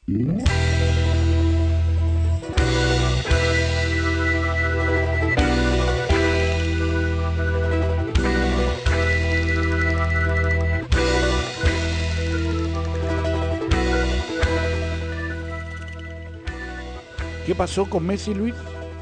¿Qué pasó con Messi, Luis?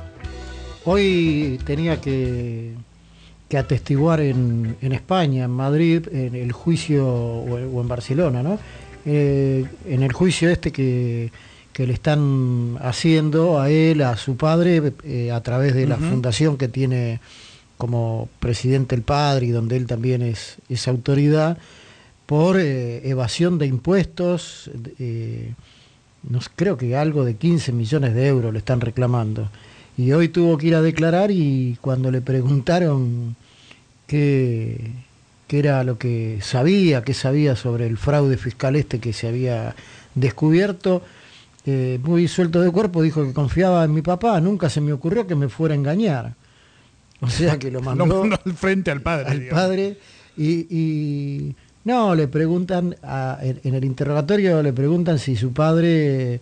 Hoy tenía que atestiguar en España, en Madrid, en el juicio, o en Barcelona, ¿no? En el juicio que le están haciendo a él, a su padre, a través de la fundación que tiene como presidente el padre y donde él también es autoridad, por evasión de impuestos. No sé, creo que algo de 15 millones de euros le están reclamando. Y hoy tuvo que ir a declarar, y cuando le preguntaron qué era lo que sabía, qué sabía sobre el fraude fiscal que se había descubierto, muy suelto de cuerpo dijo que confiaba en mi papá, nunca se me ocurrió que me fuera a engañar. O sea que lo mandó al frente al padre. Al padre, y no, le preguntan, en el interrogatorio le preguntan si su padre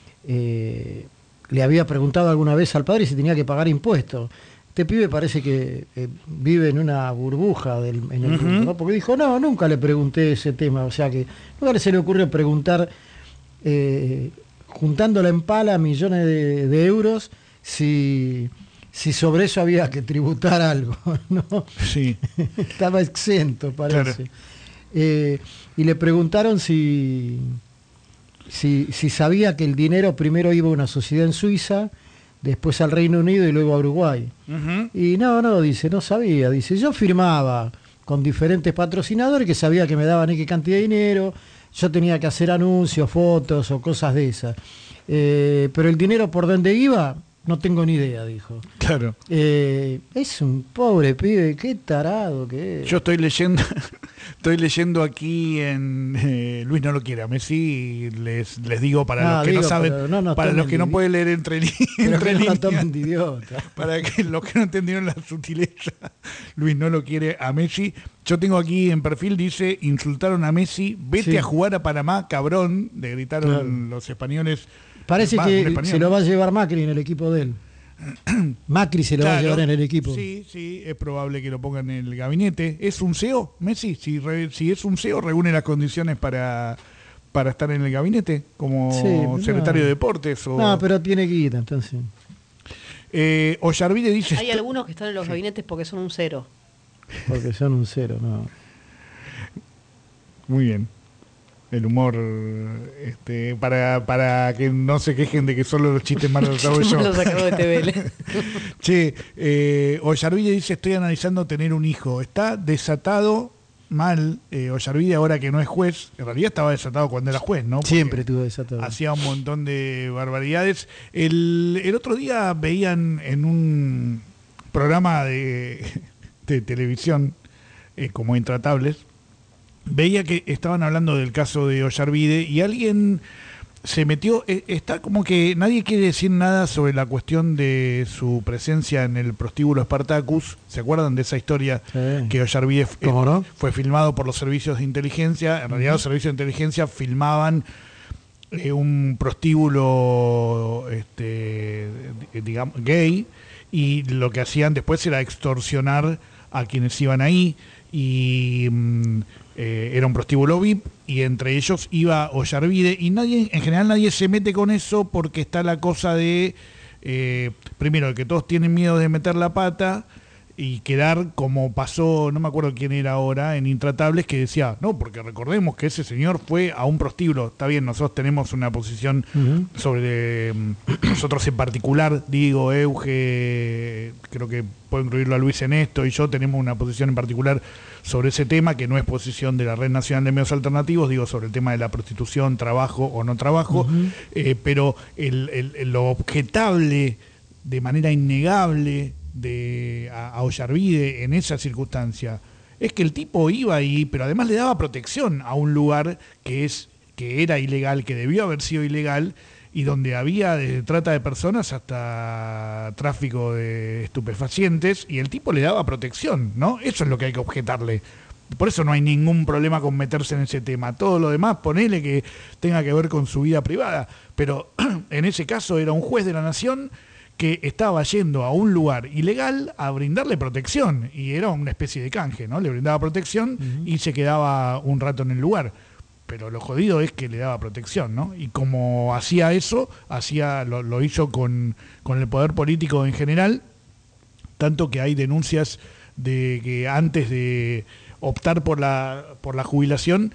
le había preguntado alguna vez al padre si tenía que pagar impuestos. Este pibe parece que vive en una burbuja en el mundo, ¿no? Porque dijo, no, nunca le pregunté ese tema. O sea que nunca se le ocurrió preguntar, juntándola en pala millones de euros, si sobre eso había que tributar algo, ¿no? Sí. Estaba exento, parece. Claro. Y le preguntaron si sabía que el dinero primero iba a una sociedad en Suiza, después al Reino Unido y luego a Uruguay. Y no, dice, no sabía. Dice, yo firmaba con diferentes patrocinadores que sabía que me daban X cantidad de dinero, yo tenía que hacer anuncios, fotos o cosas de esas. Pero el dinero por dónde iba, no tengo ni idea, dijo. Claro. Es un pobre pibe, qué tarado que es. Yo estoy leyendo aquí en Luis no lo quiere a Messi, les digo para los que no saben, para los que no pueden leer entre líneas, para que los que no entendieron la sutileza, Luis no lo quiere a Messi. Yo tengo aquí en perfil, dice, insultaron a Messi, vete a jugar a Panamá, cabrón, le gritaron los españoles. Parece que se lo va a llevar Macri en el equipo de él. Macri se lo va a llevar en el equipo. Sí, es probable que lo pongan en el gabinete. ¿Es un CEO, Messi? Si es un CEO, reúne las condiciones para estar en el gabinete como secretario de Deportes. No, pero tiene que ir, entonces. Ollarvide dice... Hay algunos que están en los gabinetes porque son un cero. Porque son un cero, no. Muy bien. El humor, para que no se quejen de que solo los chistes malos los hago yo. Los acabo de TVL. Che, Ollarvide dice, estoy analizando tener un hijo. Está desatado mal, Ollarvide, ahora que no es juez. En realidad estaba desatado cuando era juez, ¿no? Porque siempre estuvo desatado. Hacía un montón de barbaridades. El otro día veían en un programa de televisión, como Intratables, veía que estaban hablando del caso de Ollarvide y alguien se metió, está como que nadie quiere decir nada sobre la cuestión de su presencia en el prostíbulo Spartacus. ¿Se acuerdan de esa historia? Sí. Que Ollarvide fue filmado por los servicios de inteligencia. En realidad los servicios de inteligencia filmaban un prostíbulo digamos gay, y lo que hacían después era extorsionar a quienes iban ahí, y era un prostíbulo VIP, y entre ellos iba Ollarvide, y en general nadie se mete con eso porque está la cosa de, primero, que todos tienen miedo de meter la pata y quedar como pasó, no me acuerdo quién era ahora, en Intratables, que decía, no, porque recordemos que ese señor fue a un prostíbulo. Está bien, nosotros tenemos una posición sobre, nosotros en particular, digo, Euge, creo que puedo incluirlo a Luis en esto, y yo tenemos una posición en particular sobre ese tema, que no es posición de la Red Nacional de Medios Alternativos, digo, sobre el tema de la prostitución, trabajo o no trabajo, pero lo objetable de manera innegable a Ollarvide en esa circunstancia es que el tipo iba ahí, pero además le daba protección a un lugar que era ilegal, que debió haber sido ilegal, y donde había desde trata de personas hasta tráfico de estupefacientes, y el tipo le daba protección, ¿no? Eso es lo que hay que objetarle. por eso no hay ningún problema con meterse en ese tema. Todo lo demás, ponele que tenga que ver con su vida privada, pero en ese caso era un juez de la nación que estaba yendo a un lugar ilegal a brindarle protección, y era una especie de canje, ¿no? Le brindaba protección y se quedaba un rato en el lugar. Pero lo jodido es que le daba protección, ¿no? Y como hacía eso, lo hizo con el poder político en general, tanto que hay denuncias de que antes de optar por la jubilación,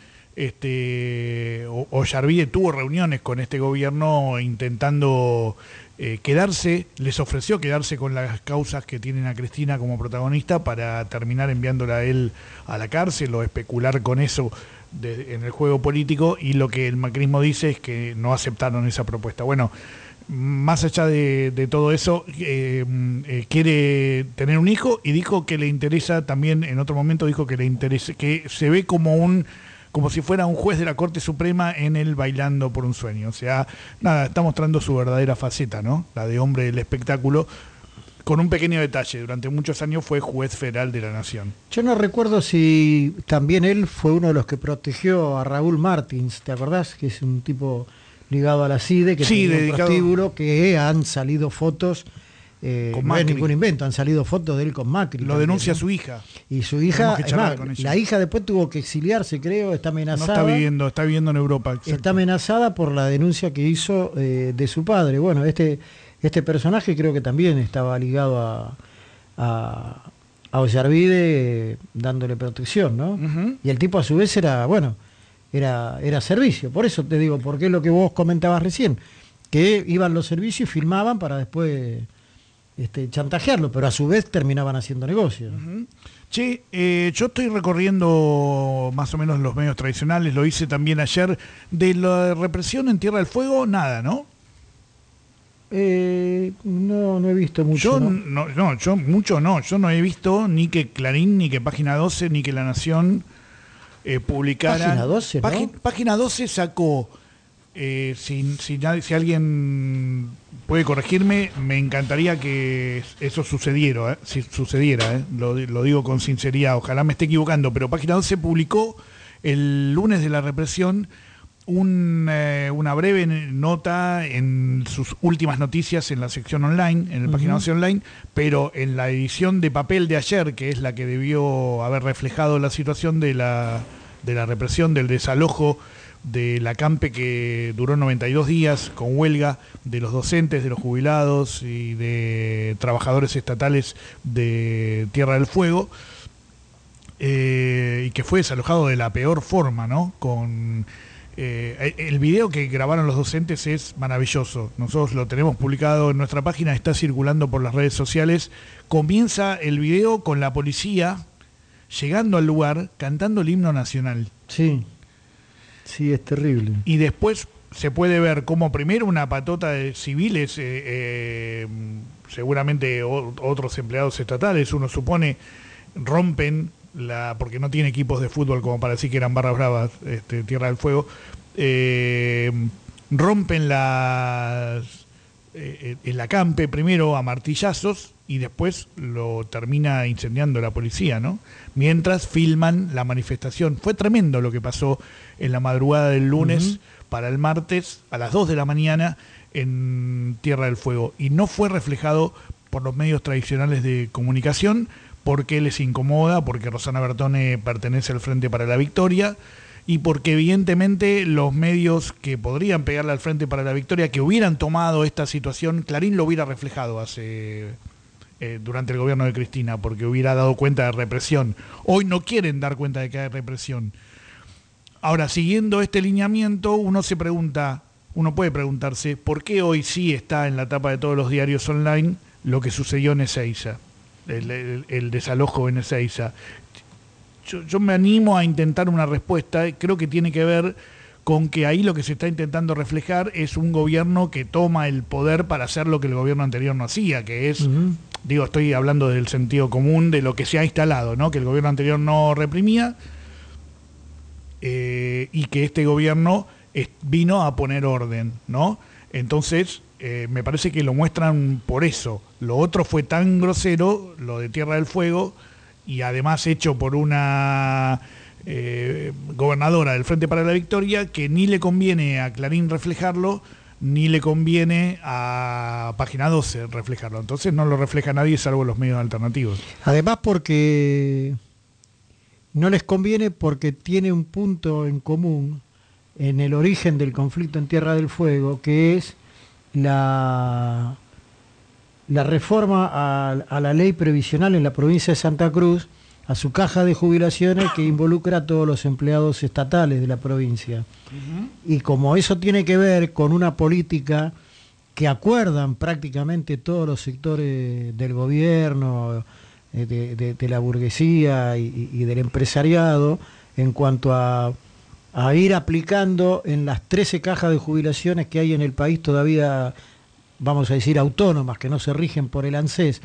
Ollarvide tuvo reuniones con este gobierno intentando quedarse, les ofreció quedarse con las causas que tienen a Cristina como protagonista para terminar enviándola a él a la cárcel o especular con eso en el juego político, y lo que el macrismo dice es que no aceptaron esa propuesta. Bueno, más allá de todo eso, quiere tener un hijo, y dijo que le interesa también, en otro momento dijo que le interesa, que se ve como si fuera un juez de la Corte Suprema en el Bailando por un Sueño. O sea, nada, está mostrando su verdadera faceta, ¿no? La de hombre del espectáculo, con un pequeño detalle: durante muchos años fue juez federal de la Nación. Yo no recuerdo si también él fue uno de los que protegió a Raúl Martins, ¿te acordás? Que es un tipo ligado a la CIDE, que sí, tiene un prostíbulo, que han salido fotos, no es ningún invento, han salido fotos de él con Macri. Lo también, denuncia ¿no? su hija. Y su hija, la hija después tuvo que exiliarse, creo, está amenazada. No está viviendo en Europa. Exacto. Está amenazada por la denuncia que hizo de su padre. Bueno, este personaje creo que también estaba ligado a Ollarvide, dándole protección, ¿no? Uh-huh. Y el tipo a su vez era servicio. Por eso te digo, porque es lo que vos comentabas recién, que iban los servicios y filmaban para después chantajearlo, pero a su vez terminaban haciendo negocios. Uh-huh. Che, yo estoy recorriendo más o menos los medios tradicionales, lo hice también ayer. De la represión en Tierra del Fuego, nada, ¿no? No he visto mucho. Yo no he visto ni que Clarín, ni que Página 12, ni que La Nación publicaran. Página 12, ¿no? Página 12 sacó, si alguien puede corregirme, me encantaría que eso sucediera, lo digo con sinceridad, ojalá me esté equivocando, pero Página 12 publicó el lunes de la represión una breve nota en sus últimas noticias en la sección online, en el Página 12 online, pero en la edición de papel de ayer, que es la que debió haber reflejado la situación de la represión, del desalojo de la CAMPE, que duró 92 días con huelga de los docentes, de los jubilados y de trabajadores estatales de Tierra del Fuego, y que fue desalojado de la peor forma, ¿no? El video que grabaron los docentes es maravilloso. Nosotros lo tenemos publicado en nuestra página, está circulando por las redes sociales. Comienza el video con la policía llegando al lugar, cantando el himno nacional. Sí, es terrible. Y después se puede ver como primero una patota de civiles, seguramente otros empleados estatales, uno supone, rompen porque no tiene equipos de fútbol como para decir que eran barras bravas, Tierra del Fuego, rompen el acampe primero a martillazos y después lo termina incendiando la policía, ¿no? Mientras filman la manifestación. Fue tremendo lo que pasó en la madrugada del lunes para el martes a las 2 de la mañana en Tierra del Fuego, y no fue reflejado por los medios tradicionales de comunicación, porque les incomoda, porque Rosana Bertone pertenece al Frente para la Victoria, y porque evidentemente los medios que podrían pegarle al Frente para la Victoria, que hubieran tomado esta situación, Clarín lo hubiera reflejado durante el gobierno de Cristina, porque hubiera dado cuenta de represión. Hoy no quieren dar cuenta de que hay represión. Ahora, siguiendo este lineamiento, uno puede preguntarse por qué hoy sí está en la tapa de todos los diarios online lo que sucedió en Ezeiza. El desalojo en Ezeiza. Yo me animo a intentar una respuesta. Creo que tiene que ver con que ahí lo que se está intentando reflejar es un gobierno que toma el poder para hacer lo que el gobierno anterior no hacía, que es, estoy hablando del sentido común de lo que se ha instalado, ¿no? Que el gobierno anterior no reprimía, y que este gobierno vino a poner orden, ¿no? Entonces, me parece que lo muestran por eso. Lo otro fue tan grosero, lo de Tierra del Fuego, y además hecho por una gobernadora del Frente para la Victoria, que ni le conviene a Clarín reflejarlo, ni le conviene a Página 12 reflejarlo. Entonces no lo refleja nadie salvo los medios alternativos. Además porque no les conviene, porque tiene un punto en común en el origen del conflicto en Tierra del Fuego, que es la reforma a la ley previsional en la provincia de Santa Cruz, a su caja de jubilaciones, que involucra a todos los empleados estatales de la provincia. Y como eso tiene que ver con una política que acuerdan prácticamente todos los sectores del gobierno, de la burguesía y del empresariado, en cuanto a ir aplicando en las 13 cajas de jubilaciones que hay en el país todavía, vamos a decir, autónomas, que no se rigen por el ANSES,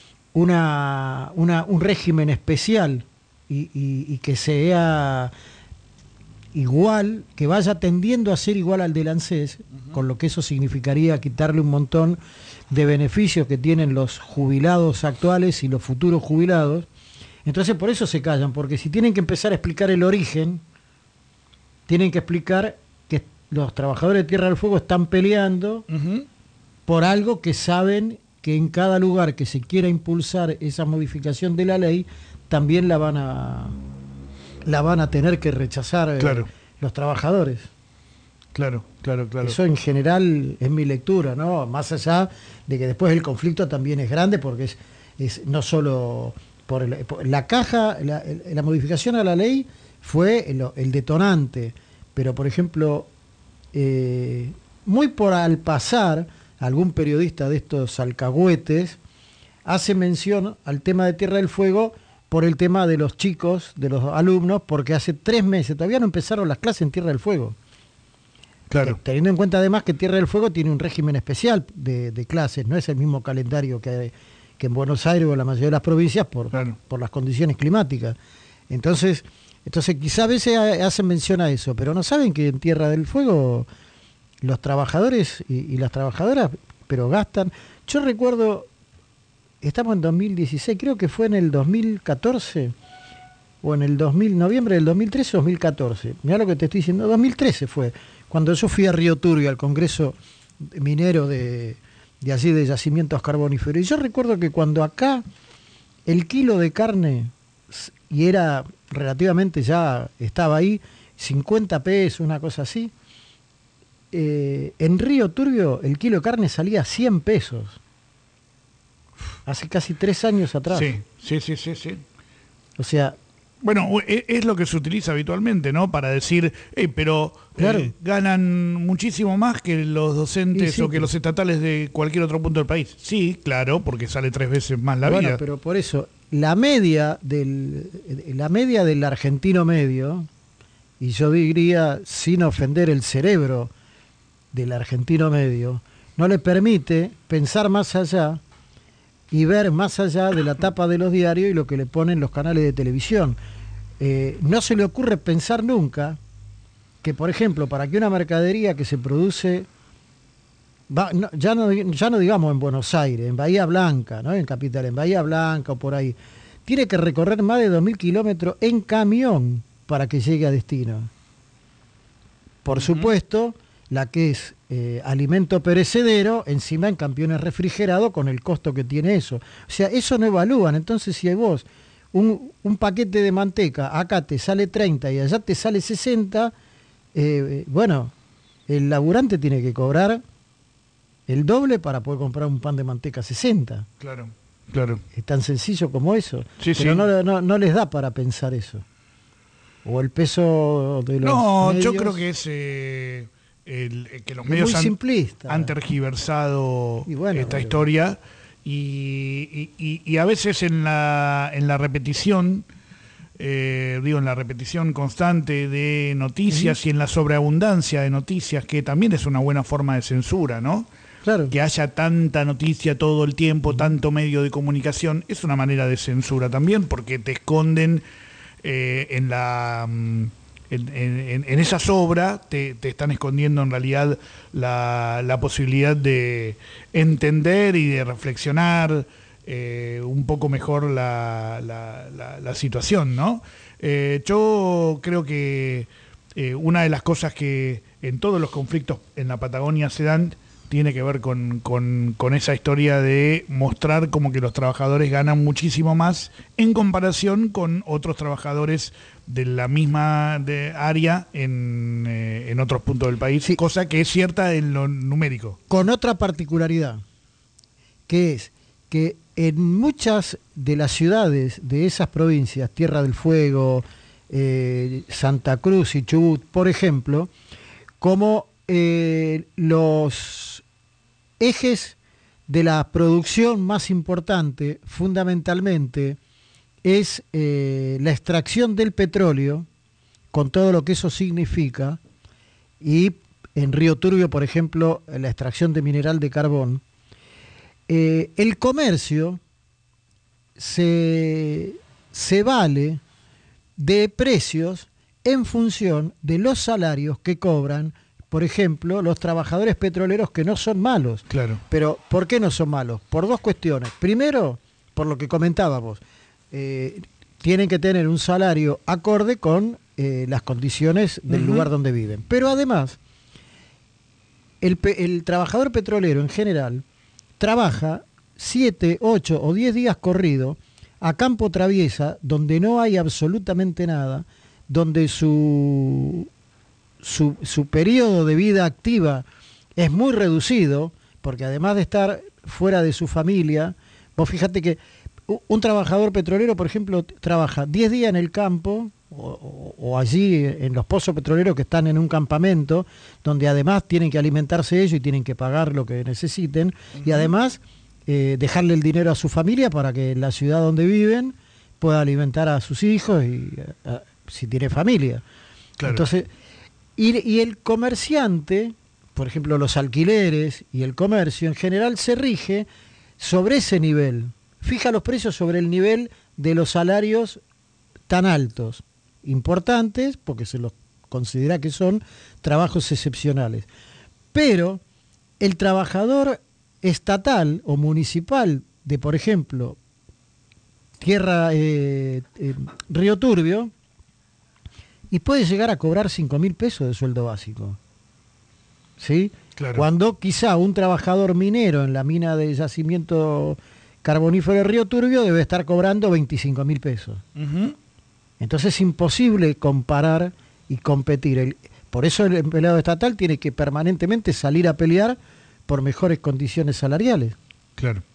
un régimen especial y que sea igual, que vaya tendiendo a ser igual al del ANSES, con lo que eso significaría quitarle un montón de beneficios que tienen los jubilados actuales y los futuros jubilados. Entonces por eso se callan, porque si tienen que empezar a explicar el origen, tienen que explicar que los trabajadores de Tierra del Fuego están peleando por algo que saben que en cada lugar que se quiera impulsar esa modificación de la ley, también la van a tener que rechazar los trabajadores. Claro. Eso en general es mi lectura, ¿no? Más allá de que después el conflicto también es grande, porque es no solo por la caja, la modificación a la ley fue el detonante, pero por ejemplo, muy por al pasar, algún periodista de estos alcahuetes hace mención al tema de Tierra del Fuego por el tema de los chicos, de los alumnos, porque hace 3 meses, todavía no empezaron las clases en Tierra del Fuego. Claro. Teniendo en cuenta además que Tierra del Fuego tiene un régimen especial de clases, no es el mismo calendario que en Buenos Aires o en la mayoría de las provincias por las condiciones climáticas. Entonces quizá a veces hacen mención a eso, pero no saben que en Tierra del Fuego los trabajadores y las trabajadoras, pero gastan. Yo recuerdo, estamos en 2016, creo que fue en el 2014, o en el noviembre del 2013 o 2014. Mirá lo que te estoy diciendo, 2013 fue, cuando yo fui a Río Turbio, al Congreso Minero de allí de yacimientos carboníferos. Y yo recuerdo que cuando acá el kilo de carne, y era relativamente, ya estaba ahí, 50 pesos, una cosa así, en Río Turbio el kilo de carne salía a 100 pesos. Hace casi 3 años atrás. Sí. O sea... Bueno, es lo que se utiliza habitualmente, ¿no? Para decir, pero ganan muchísimo más que los docentes o que los estatales de cualquier otro punto del país. Sí, claro, porque sale 3 veces más la vida. Pero por eso, la media del argentino medio, y yo diría, sin ofender el cerebro del argentino medio, no le permite pensar más allá y ver más allá de la tapa de los diarios y lo que le ponen los canales de televisión. No se le ocurre pensar nunca que, por ejemplo, para que una mercadería que se produce, ya no digamos en Buenos Aires, en Bahía Blanca, ¿no? En Capital, en Bahía Blanca o por ahí, tiene que recorrer más de 2.000 kilómetros en camión para que llegue a destino. Por supuesto, la que es alimento perecedero, encima en camiones refrigerados con el costo que tiene eso. O sea, eso no evalúan. Entonces, si vos un paquete de manteca acá te sale 30 y allá te sale 60, bueno, el laburante tiene que cobrar el doble para poder comprar un pan de manteca 60. Claro. Es tan sencillo como eso. Sí, pero no les da para pensar eso. O el peso de los medios. Yo creo que es... que los medios han tergiversado esta historia y a veces en la repetición, en la repetición constante de noticias y en la sobreabundancia de noticias, que también es una buena forma de censura, ¿no? Claro. Que haya tanta noticia todo el tiempo, tanto medio de comunicación, es una manera de censura también, porque te esconden en esa sobra, te están escondiendo en realidad la posibilidad de entender y de reflexionar un poco mejor la situación, ¿no? Yo creo que una de las cosas que en todos los conflictos en la Patagonia se dan tiene que ver con esa historia de mostrar como que los trabajadores ganan muchísimo más en comparación con otros trabajadores de la misma área en otros puntos del país, sí, cosa que es cierta en lo numérico. Con otra particularidad, que es que en muchas de las ciudades de esas provincias, Tierra del Fuego, Santa Cruz y Chubut, por ejemplo, como los ejes de la producción más importante, fundamentalmente, es la extracción del petróleo, con todo lo que eso significa, y en Río Turbio, por ejemplo, la extracción de mineral de carbón. El comercio se vale de precios en función de los salarios que cobran, por ejemplo, los trabajadores petroleros, que no son malos. Claro. Pero, ¿por qué no son malos? Por dos cuestiones. Primero, por lo que comentábamos, tienen que tener un salario acorde con las condiciones del lugar donde viven. Pero además, el trabajador petrolero en general trabaja 7, 8 o 10 días corrido a campo traviesa, donde no hay absolutamente nada, donde su periodo de vida activa es muy reducido, porque además de estar fuera de su familia, vos fíjate que un trabajador petrolero, por ejemplo, trabaja 10 días en el campo o allí en los pozos petroleros que están en un campamento, donde además tienen que alimentarse ellos y tienen que pagar lo que necesiten, y además dejarle el dinero a su familia para que en la ciudad donde viven pueda alimentar a sus hijos y si tiene familia. Claro. Entonces, y el comerciante, por ejemplo, los alquileres y el comercio en general se rige sobre ese nivel, fija los precios sobre el nivel de los salarios tan altos, importantes, porque se los considera que son trabajos excepcionales. Pero el trabajador estatal o municipal de, por ejemplo, Río Turbio, y puede llegar a cobrar 5.000 pesos de sueldo básico, ¿sí? Claro. Cuando quizá un trabajador minero en la mina de yacimiento carbonífero de Río Turbio debe estar cobrando 25.000 pesos. Entonces es imposible comparar y competir. Por eso el empleado estatal tiene que permanentemente salir a pelear por mejores condiciones salariales. Claro.